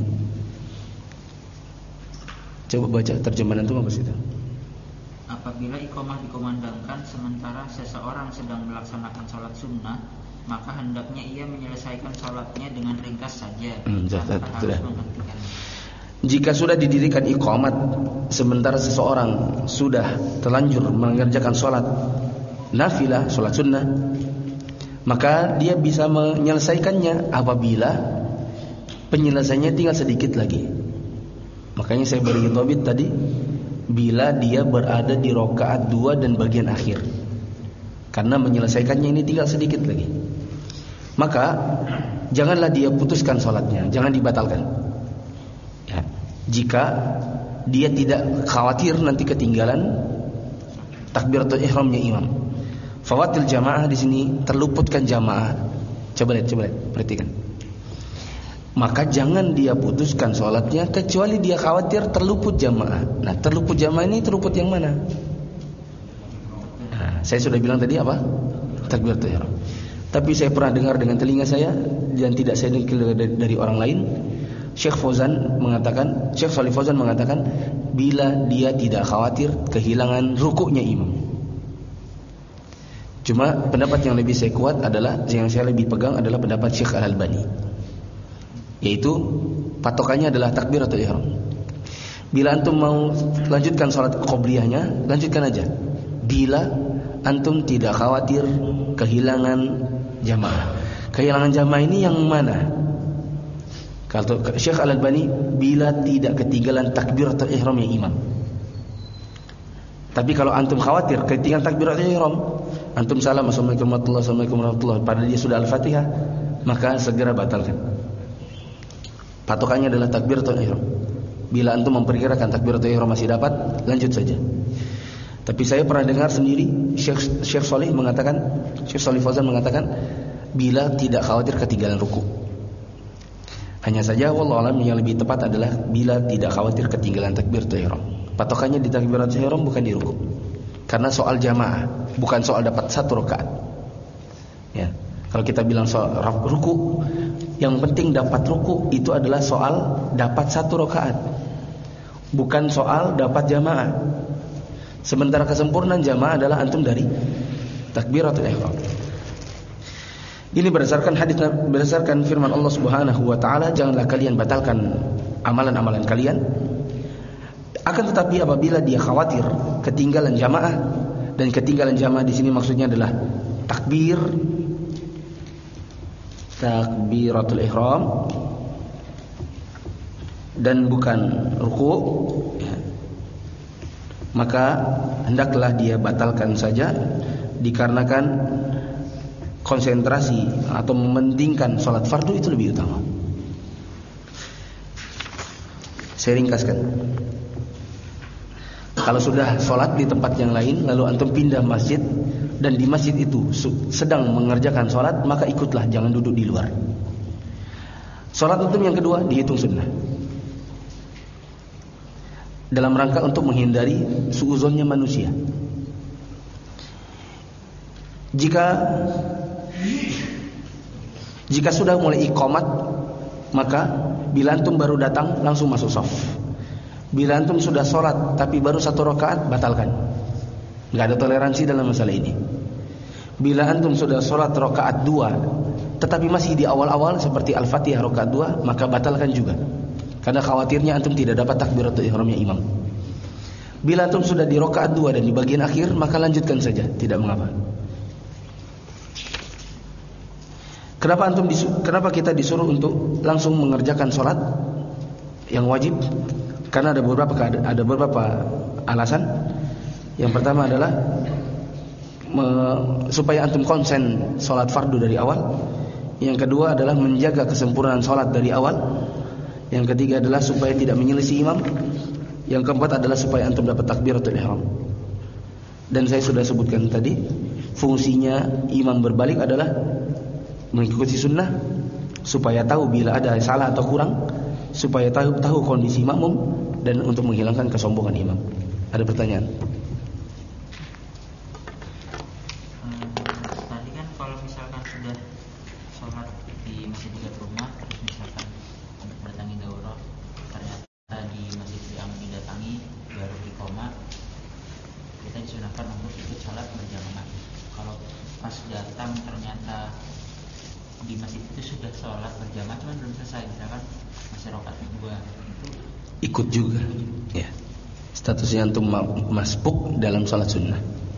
coba baca terjemahan itu apa sih itu? Apabila iqamah dikumandangkan sementara seseorang sedang melaksanakan salat sunnah, maka hendaknya ia menyelesaikan salatnya dengan ringkas saja, hmm, tanpa harus menghentikan. Jika sudah didirikan iqamat sementara seseorang sudah terlanjur mengerjakan salat nafilah, salat sunnah, maka dia bisa menyelesaikannya apabila penyelesaiannya tinggal sedikit lagi. Makanya saya beri tobit tadi, bila dia berada di rakaat dua dan bagian akhir, karena menyelesaikannya ini tinggal sedikit lagi, maka janganlah dia putuskan salatnya, jangan dibatalkan. Ya, jika dia tidak khawatir nanti ketinggalan takbiratul ihramnya imam. Fawatil jamaah di sini terluputkan jamaah. Coba lihat, coba lihat, perhatikan. Maka jangan dia putuskan sholatnya kecuali dia khawatir terluput jamaah. Nah, terluput jamaah ini terluput yang mana? Nah, saya sudah bilang tadi apa? Takbiratul ihram. Tapi saya pernah dengar dengan telinga saya dan tidak saya dengar dari, dari orang lain. Syekh Fauzan mengatakan, Syekh Shalih Fauzan mengatakan, bila dia tidak khawatir kehilangan rukuknya imam. Cuma pendapat yang lebih saya kuat adalah, yang saya lebih pegang adalah pendapat Syekh Al-Albani, yaitu patokannya adalah takbiratul ihram. Bila antum mau lanjutkan salat qobliyahnya, lanjutkan aja. Bila antum tidak khawatir kehilangan jamaah. Kehilangan jamaah ini yang mana? Kalau Syekh Al-Albani, bila tidak ketinggalan takbiratul ihram yang imam. Tapi kalau antum khawatir ketinggalan takbiratul ihram, antum salam assalamualaikum warahmatullahi wabarakatuh, warahmatullahi, padahal dia sudah Al-Fatihah, maka segera batalkan. Patokannya adalah takbiratul ihram. Bila antum memperkirakan takbiratul ihram masih dapat, lanjut saja. Tapi saya pernah dengar sendiri Syekh Syekh Shalih mengatakan, Syekh Shalih Fauzan mengatakan, bila tidak khawatir ketinggalan ruku. Hanya saja wallahu alam yang lebih tepat adalah bila tidak khawatir ketinggalan takbiratul ihram. Patokannya di takbiratul ihram bukan di ruku. Karena soal jamaah, bukan soal dapat satu rakaat. Ya. Kalau kita bilang soal ruku, yang penting dapat ruku itu adalah soal dapat satu rakaat. Bukan soal dapat jamaah. Sementara kesempurnaan jamaah adalah antum dari takbiratul ihram. Ini berdasarkan hadis, berdasarkan firman Allah Subhanahu wa taala, janganlah kalian batalkan amalan-amalan kalian. Akan tetapi apabila dia khawatir ketinggalan jamaah, dan ketinggalan jamaah di sini maksudnya adalah takbir takbiratul ihram dan bukan ruku, ya, maka hendaklah dia batalkan saja, dikarenakan konsentrasi atau mementingkan sholat fardu itu lebih utama. Saya ringkaskan. Kalau sudah sholat di tempat yang lain, lalu antum pindah masjid, dan di masjid itu sedang mengerjakan sholat, maka ikutlah, jangan duduk di luar. Sholat antum yang kedua dihitung sunnah, dalam rangka untuk menghindari suuzonnya manusia. Jika Jika sudah mulai iqamat, maka bila antum baru datang langsung masuk shaf. Bila antum sudah sholat tapi baru satu rakaat, batalkan. Gak ada toleransi dalam masalah ini. Bila antum sudah sholat rakaat dua tetapi masih di awal-awal seperti Al-Fatihah rakaat dua, maka batalkan juga, karena khawatirnya antum tidak dapat takbiratul ihramnya imam. Bila antum sudah di rakaat dua dan di bagian akhir, maka lanjutkan saja, tidak mengapa. Kenapa antum disu- kenapa kita disuruh untuk langsung mengerjakan sholat yang wajib? Karena ada beberapa ada beberapa alasan. Yang pertama adalah me, supaya antum konsen sholat fardu dari awal. Yang kedua adalah menjaga kesempurnaan sholat dari awal. Yang ketiga adalah supaya tidak menyelisih imam. Yang keempat adalah supaya antum dapat takbiratul ihram. Dan saya sudah sebutkan tadi, fungsinya imam berbalik adalah mengikuti sunnah, supaya tahu bila ada salah atau kurang, supaya tahu tahu kondisi makmum, dan untuk menghilangkan kesombongan imam. Ada pertanyaan? Hmm, tadi kan kalau misalkan sudah sholat di masjid dekat rumah, terus misalkan berdatangi daurah, ternyata di masjid yang didatangi baru iqamah, kita disunahkan untuk ikut sholat berjamaah. Kalau pas datang ternyata di masjid itu sudah sholat berjamaah cuman belum selesai, misalkan masih rakaat kedua, itu ikut juga, ya. Statusnya antum masbuk dalam sholat sunnah.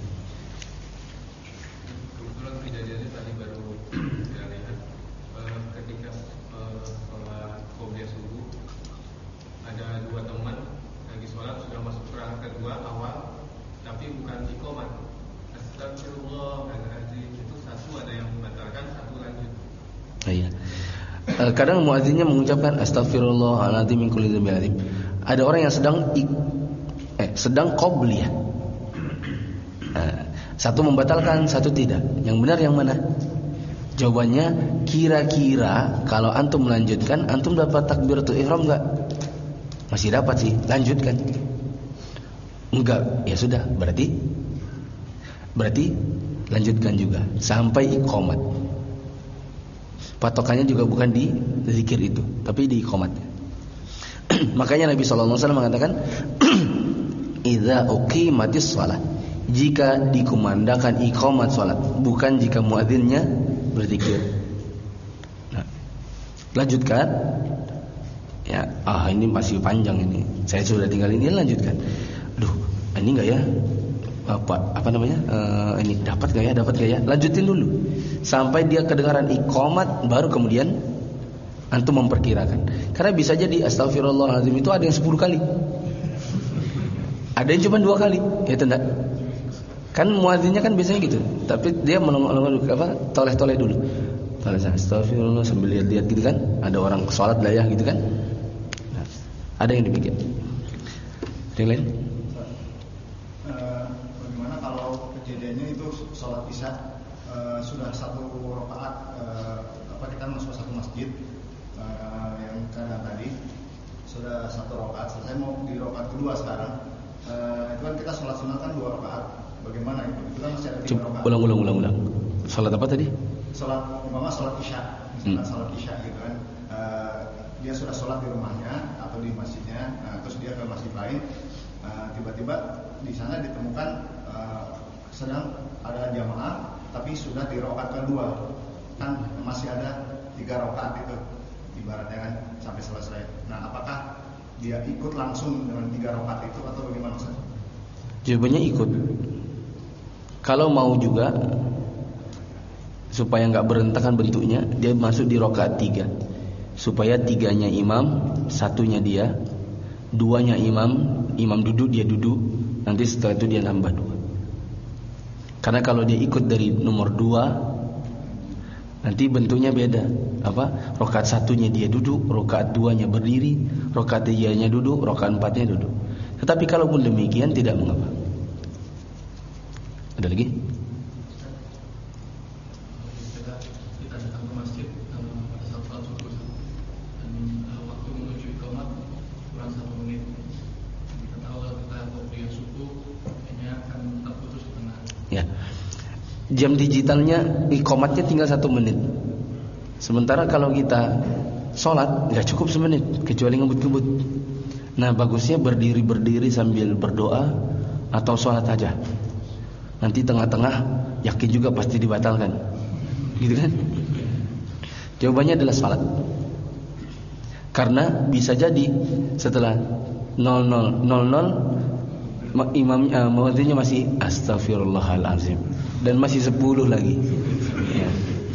Kebetulan kejadiannya tadi baru saya lihat, ketika sholat qobliyah subuh, ada dua teman lagi sholat sudah masuk rakaat kedua awal, tapi bukan iqamah. Astagfirullahaladzim, itu satu ada yang membatalkan, satu lanjut. Iya. Kadang muadzinnya mengucapkan astagfirullahaladzim min kulli dzambin adzim. Ada orang yang sedang eh sedang qobliyah. Nah, satu membatalkan, satu tidak. Yang benar yang mana? Jawabannya, kira-kira kalau antum melanjutkan, antum dapat takbiratul ihram enggak? Masih dapat sih, lanjutkan. Enggak, ya sudah, berarti berarti lanjutkan juga sampai iqamat. Patokannya juga bukan di zikir itu, tapi di iqamat. Makanya Nabi sallallahu alaihi wasallam mengatakan, "Idza uqimatis shalah." Jika dikumandangkan iqamat salat, bukan jika muadzinnya berzikir. Nah, lanjutkan. Ya, ah ini masih panjang ini. Saya sudah tinggal ini, lanjutkan. Aduh, ini enggak ya? apa apa namanya uh, ini dapat gak ya dapat gak ya lanjutin dulu sampai dia kedengaran iqamat baru kemudian antum memperkirakan. Karena bisa jadi astagfirullahaladzim itu ada yang sepuluh kali, ada yang cuma dua kali, ya tidak kan muadzinnya kan biasanya gitu, tapi dia melong-melong apa toleh-toleh dulu, toleh astagfirullah sambil lihat-lihat gitu kan, ada orang sholat layah gitu kan, nah, ada yang demikian. Yang lain? Bagaimana kalau kejadiannya itu sholat isya uh, sudah satu rakaat, uh, apa kita masuk satu masjid uh, yang kadang tadi sudah satu rakaat, selesai mau di rakaat kedua sekarang, uh, itu kan kita sholat sunat kan dua rakaat, bagaimana itu? Itu kan masih ada tiga rakaat. Ulang, ulang, ulang, ulang. Sholat apa tadi? Sholat, umpama sholat isya, misalkan hmm. sholat isya gitu kan, uh, dia sudah sholat di rumahnya atau di masjidnya, nah, terus dia ke masjid lain. Uh, tiba-tiba di sana ditemukan uh, sedang ada jamaah tapi sudah di rakaat kedua, kan masih ada tiga rakaat itu ibaratnya kan sampai selesai. Nah, apakah dia ikut langsung dengan tiga rakaat itu atau bagaimana Ustaz? Jawabannya ikut. Kalau mau juga supaya nggak berantakan bentuknya, dia masuk di rakaat tiga supaya tiganya imam, satunya dia, duanya imam. Imam duduk, dia duduk. Nanti setelah itu dia nambah dua. Karena kalau dia ikut dari nomor dua, nanti bentuknya beda. Apa? Rakaat satunya dia duduk, rakaat duanya berdiri, rakaat tiganya duduk, rakaat empatnya duduk. Tetapi kalaupun demikian tidak mengapa. Ada lagi? Kita datang ke masjid pada saat sholat subuh dan waktu menuju iqamat kurang satu menit. Ya, jam digitalnya iqamatnya tinggal satu menit. Sementara kalau kita sholat nggak cukup semenit, kecuali ngebut-ngebut. Nah, bagusnya berdiri-berdiri sambil berdoa atau sholat aja. Nanti tengah-tengah yakin juga pasti dibatalkan, gitu kan? Jawabannya adalah sholat. Karena bisa jadi setelah nol nol nol nol imam uh, muadzinnya masih astagfirullahalazim dan masih sepuluh lagi, ya.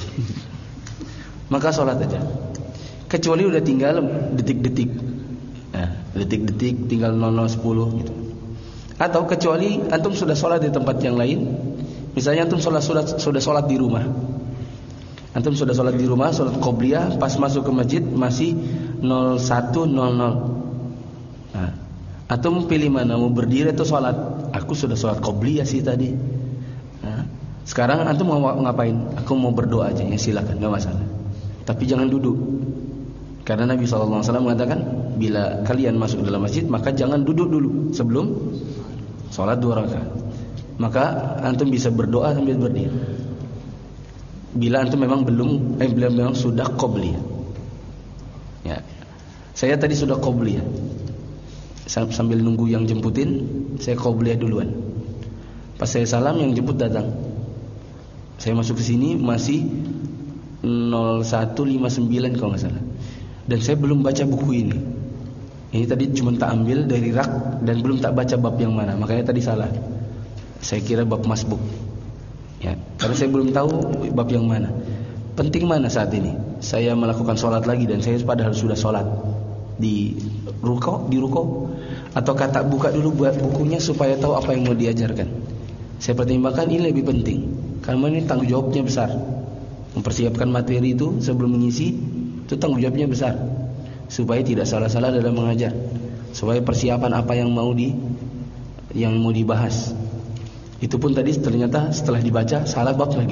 Maka sholat aja. Kecuali udah tinggal detik-detik, nah, detik-detik tinggal nol nol sepuluh gitu. Atau kecuali antum sudah sholat di tempat yang lain, misalnya antum sholat sudah sudah sholat di rumah, antum sudah sholat di rumah, sholat qobliyah, pas masuk ke masjid masih nol satu nol nol. Nah, antum pilih mana, mau berdiri atau sholat? Aku sudah sholat qobliyah sih tadi. Nah, sekarang antum mau ngapain? Aku mau berdoa aja, ya silakan, nggak masalah. Tapi jangan duduk. Karena Nabi shallallahu alaihi wasallam mengatakan, bila kalian masuk dalam masjid, maka jangan duduk dulu sebelum sholat dua rakaat. Maka antum bisa berdoa sambil berdiri. Bila antum memang belum, eh bila memang sudah qobliyah. Ya, saya tadi sudah qobliyah. Sambil nunggu yang jemputin, saya qobliyah duluan. Pas saya salam, yang jemput datang. Saya masuk ke sini masih nol satu lima sembilan kalau nggak salah. Dan saya belum baca buku ini. Ini tadi cuma tak ambil dari rak dan belum tak baca bab yang mana. Makanya tadi salah. Saya kira bab masbuk. Ya, karena saya belum tahu bab yang mana. Penting mana saat ini? Saya melakukan sholat lagi dan saya padahal sudah sholat di ruko, di ruko, atau kata buka dulu buat bukunya supaya tahu apa yang mau diajarkan. Saya pertimbangkan ini lebih penting karena ini tanggung jawabnya besar. Mempersiapkan materi itu sebelum mengisi itu tanggung jawabnya besar, supaya tidak salah-salah dalam mengajar, supaya persiapan apa yang mau di yang mau dibahas. Itu pun tadi ternyata setelah dibaca salah bab lagi.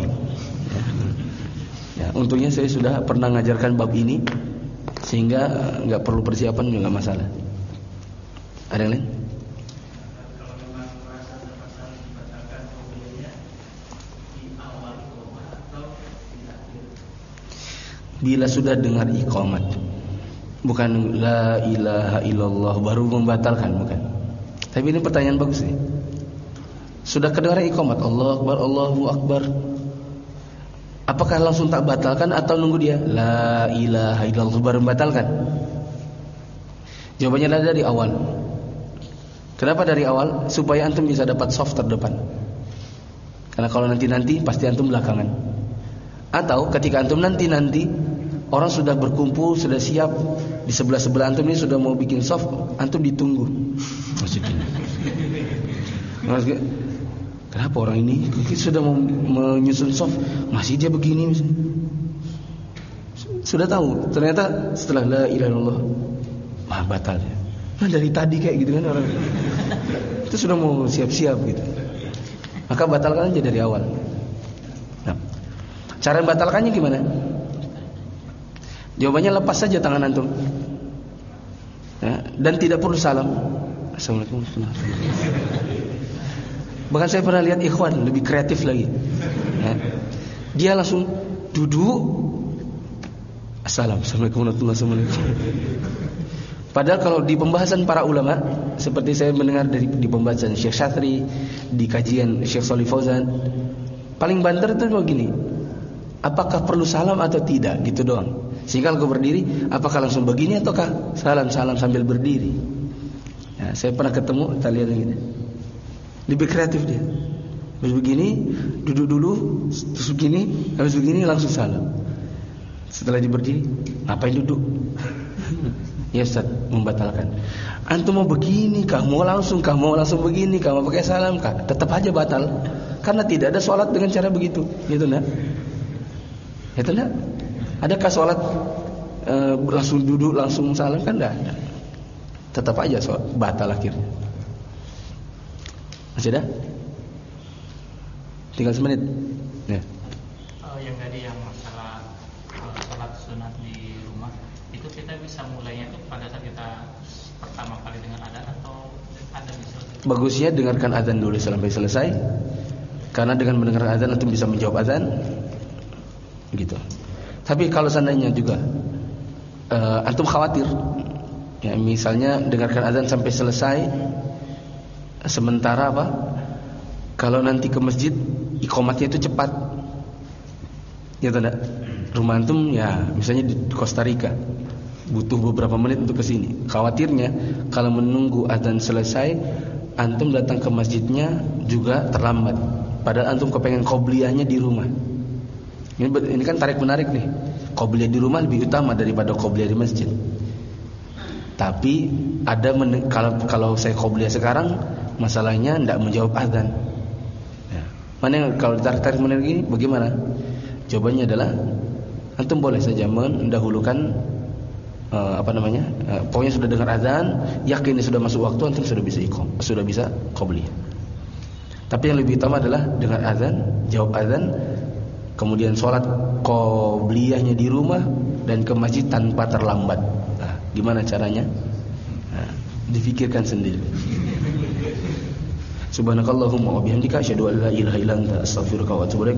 Ya, untungnya saya sudah pernah mengajarkan bab ini sehingga nggak perlu persiapan, nggak masalah. Ada yang lain? Bila sudah dengar iqamat, bukan la ilaha illallah baru membatalkan, bukan. Tapi ini pertanyaan bagus nih. Sudah kedengaran iqamat, Allahu Akbar, Allahu Akbar, apakah langsung tak batalkan atau nunggu dia la ilaha illallah baru membatalkan? Jawabannya adalah dari awal. Kenapa dari awal? Supaya antum bisa dapat soft terdepan. Karena kalau nanti-nanti pasti antum belakangan. Atau ketika antum nanti-nanti orang sudah berkumpul, sudah siap di sebelah-sebelah antum ini sudah mau bikin soft, antum ditunggu. Maksudnya, maksudnya kenapa orang ini sudah mau menyusun soft masih dia begini misalnya. Sudah tahu, ternyata setelah la ilaha illallah mah batal ya. Nah dari tadi kayak gitu kan orang itu sudah mau siap-siap gitu. Maka batalkan aja dari awal. Nah, cara membatalkannya gimana? Jawabannya lepas saja tangan antum, ya, dan tidak perlu salam. Assalamualaikum warahmatullahi wabarakatuh. Bahkan saya pernah lihat ikhwan lebih kreatif lagi, ya. Dia langsung duduk, Assalamualaikum warahmatullahi wabarakatuh. Padahal kalau di pembahasan para ulama, seperti saya mendengar dari di pembahasan Syekh Syatri, di kajian Syekh Shalih Fauzan, paling banter itu begini, apakah perlu salam atau tidak, gitu doang. Sehingga kalau berdiri, apakah langsung begini ataukah salam-salam sambil berdiri. Ya, saya pernah ketemu, kita lihat begini, lebih kreatif dia. Habis begini, duduk dulu, terus begini, habis begini langsung salam. Setelah dia berdiri, ngapain duduk? Ya Ustaz, membatalkan. Antum mau begini kah, mau langsung kah, mau langsung begini kah, mau pakai salam kah, tetap aja batal. Karena tidak ada sholat dengan cara begitu. Gitu enggak? Gitu enggak? Adakah sholat e, langsung duduk langsung salam? Kan enggak ada. Tetap aja sholat batal akhirnya. Masih ada? Tinggal semenit. Ya. Oh, yang tadi yang masalah uh, sholat sunat di rumah, itu kita bisa mulainya itu pada saat kita pertama kali dengar adzan atau ada bisa? Bagusnya dengarkan adzan dulu sampai selesai. Karena dengan mendengar adzan antum bisa menjawab adzan. Gitu. Tapi kalau seandainya juga uh, antum khawatir, ya misalnya dengarkan adzan sampai selesai, sementara apa? Kalau nanti ke masjid iqamatnya itu cepat, ya tidak? Rumah antum ya misalnya di Costa Rica, butuh beberapa menit untuk ke sini. Khawatirnya kalau menunggu adzan selesai, antum datang ke masjidnya juga terlambat. Padahal antum kepengen qobliyahnya di rumah. Ini, ini kan tarik menarik nih. Qobliyah di rumah lebih utama daripada qobliyah di masjid. Tapi ada men- kalau kalau saya qobliyah sekarang, masalahnya tidak menjawab adzan. Ya. Mana yang kalau ditarik-tarik menarik ini bagaimana? Jawabannya adalah antum boleh saja mendahulukan uh, apa namanya? Uh, pokoknya sudah dengar adzan, yakin sudah masuk waktu, antum sudah bisa iqam, sudah bisa qobliyah. Tapi yang lebih utama adalah dengar adzan, jawab adzan, kemudian sholat qobliyahnya di rumah dan ke masjid tanpa terlambat. Nah, gimana caranya? Nah, difikirkan sendiri. Subhanakallahumma wa bihamdika asyhadu an la ilaha illa anta astaghfiruka wa atubu ilaik.